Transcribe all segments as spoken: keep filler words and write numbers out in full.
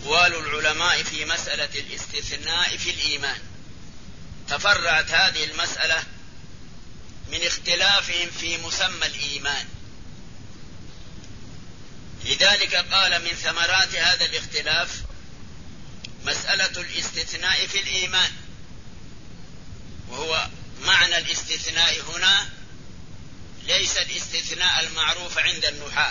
أقوال العلماء في مسألة الاستثناء في الإيمان. تفرعت هذه المسألة من اختلافهم في مسمى الإيمان، لذلك قال من ثمرات هذا الاختلاف مسألة الاستثناء في الإيمان. وهو معنى الاستثناء هنا ليس الاستثناء المعروف عند النحاة،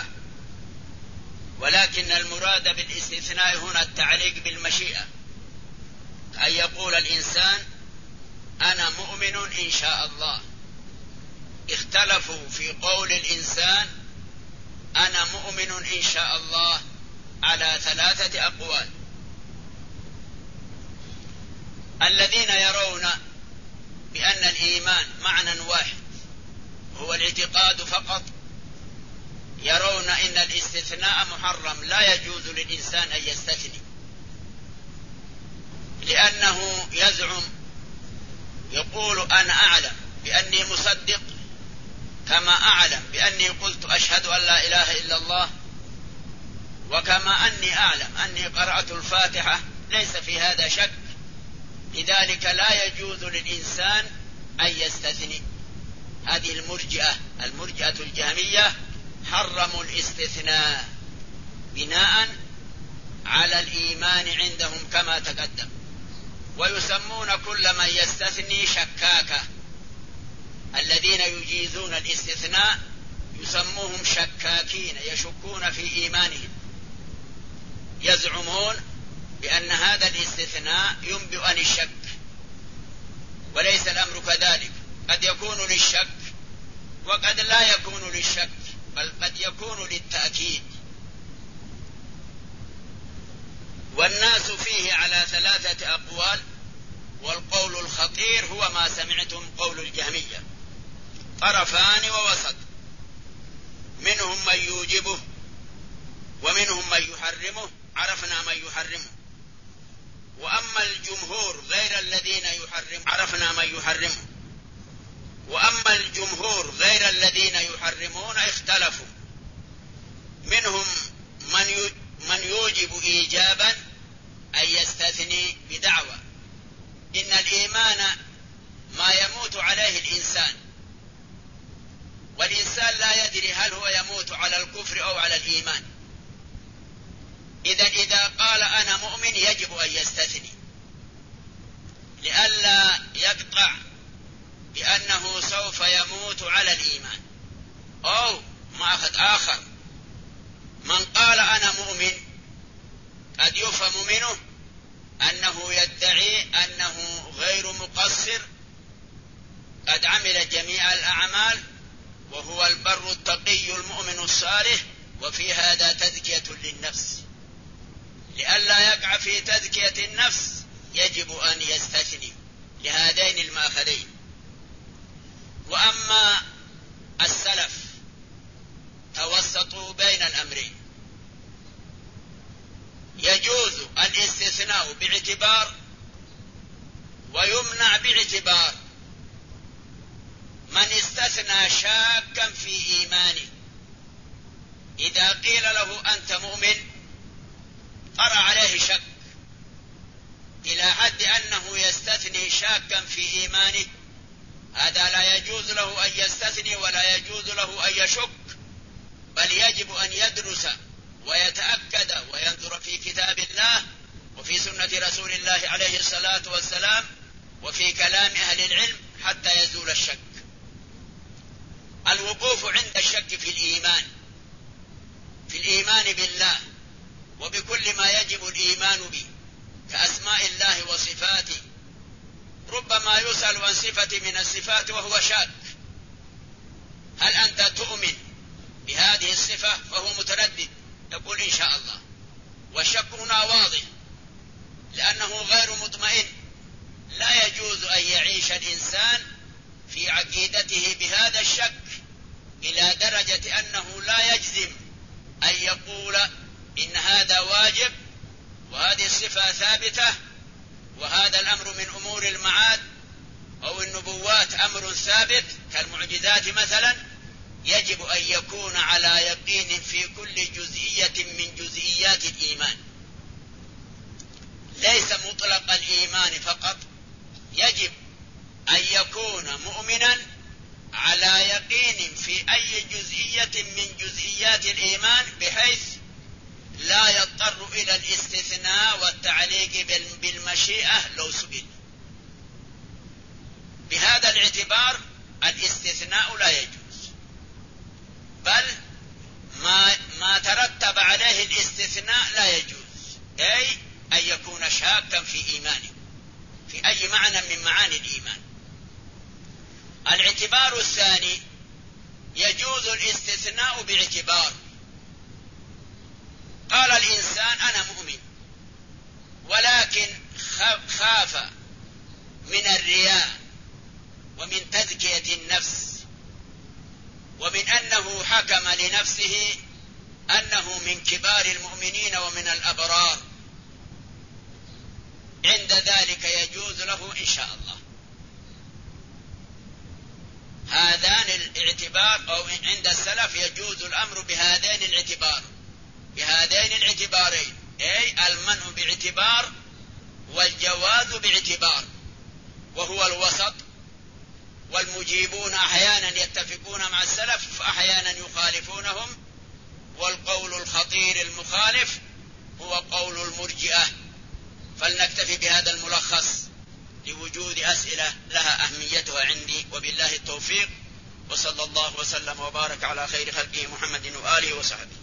ولكن المراد بالاستثناء هنا التعليق بالمشيئة، أن يقول الإنسان أنا مؤمن إن شاء الله. اختلفوا في قول الإنسان أنا مؤمن إن شاء الله على ثلاثة أقوال. الذين يرون بأن الإيمان معنى واحد هو الاعتقاد فقط، يرون أن الاستثناء محرم، لا يجوز للإنسان أن يستثني، لأنه يزعم يقول أنا أعلم بأني مصدق كما أعلم بأني قلت أشهد أن لا إله إلا الله، وكما أني أعلم أني قرأت الفاتحة، ليس في هذا شك. لذلك لا يجوز للإنسان أن يستثني. هذه المرجئة المرجئة الجهمية حرموا الاستثناء بناء على الإيمان عندهم كما تقدم، ويسمون كل من يستثني شكاكة. الذين يجيزون الاستثناء يسموهم شكاكين، يشكون في إيمانهم، يزعمون بأن هذا الاستثناء ينبئ عن الشك، وليس الأمر كذلك. قد يكون للشك وقد لا يكون للشك، بل قد يكون للتأكيد. والناس فيه على ثلاثة أقوال، والقول الخطير هو ما سمعتم قول الجهمية، طرفان ووسط، منهم من يوجبه ومنهم من يحرمه، عرفنا من يحرمه. وأما الجمهور غير الذين يحرم عرفنا من يحرمه. وأما الجمهور غير الذين يحرمون اختلفوا، منهم من من يوجب إيجابا أن يستثني بدعوى إن الإيمان ما يموت عليه الإنسان، والإنسان لا يدري هل هو يموت على الكفر أو على الإيمان. إذن إذا قال أنا مؤمن يجب أن يستثني لئلا يقطع بأنه سوف يموت على الإيمان. أو مأخذ آخر، من قال أنا مؤمن قد يفهم منه أنه يدعي أنه غير مقصر، قد عمل جميع الأعمال وهو البر التقي المؤمن الصالح، وفي هذا تزكية للنفس. لئلا يقع في تزكية النفس يجب أن يستثني لهذين المأخذين. وأما السلف توسطوا بين الأمرين، يجوز الاستثناء باعتبار ويمنع باعتبار. من استثنى شاكا في إيمانه، إذا قيل له أنت مؤمن طرأ عليه شك إلى حد أنه يستثني شاكا في إيمانه، هذا لا يجوز له أن يستثني ولا يجوز له أن يشك، بل يجب أن يدرس ويتأكد وينظر في كتاب الله وفي سنة رسول الله عليه الصلاة والسلام وفي كلام أهل العلم حتى يزول الشك. الوقوف عند الشك في الإيمان في الإيمان بالله وبكل ما يجب الإيمان به كأسماء الله وصفاته، ربما يسأل عن صفة من الصفات وهو شاك، هل أنت تؤمن بهذه الصفة؟ فهو متردد، يقول إن شاء الله، والشك هنا واضح لأنه غير مطمئن. لا يجوز أن يعيش الإنسان في عقيدته بهذا الشك إلى درجة أنه لا يجزم أن يقول إن هذا واجب وهذه الصفة ثابتة وهذا الأمر من أمور المعاد أو النبوات أمر ثابت كالمعجزات مثلا. يجب أن يكون على يقين في كل جزئية من جزئيات الإيمان، ليس مطلق الإيمان فقط، يجب أن يكون مؤمنا على يقين في أي جزئية من جزئيات الإيمان، بحيث لا يضطر إلى الاستثناء والتعليق بالمشيئة لو سئل. بهذا الاعتبار الاستثناء لا يجوز، بل ما, ما ترتب عليه الاستثناء لا يجوز، أي أن يكون شاكا في إيمانه في أي معنى من معاني الإيمان. الاعتبار الثاني، يجوز الاستثناء باعتبار. قال الإنسان أنا مؤمن، ولكن خاف من الرياء ومن تزكية النفس ومن أنه حكم لنفسه أنه من كبار المؤمنين ومن الأبرار، عند ذلك يجوز له إن شاء الله. هذان الاعتبار، أو عند السلف يجوز الأمر بهذين الاعتبار بهذين الاعتبارين، أي المنع باعتبار والجواز باعتبار، وهو الوسط. والمجيبون أحيانا يتفقون مع السلف وأحيانا يخالفونهم، والقول الخطير المخالف هو قول المرجئة. فلنكتفي بهذا الملخص لوجود أسئلة لها أهميتها عندي، وبالله التوفيق، وصلى الله وسلم وبارك على خير خلقه محمد وآله وصحبه.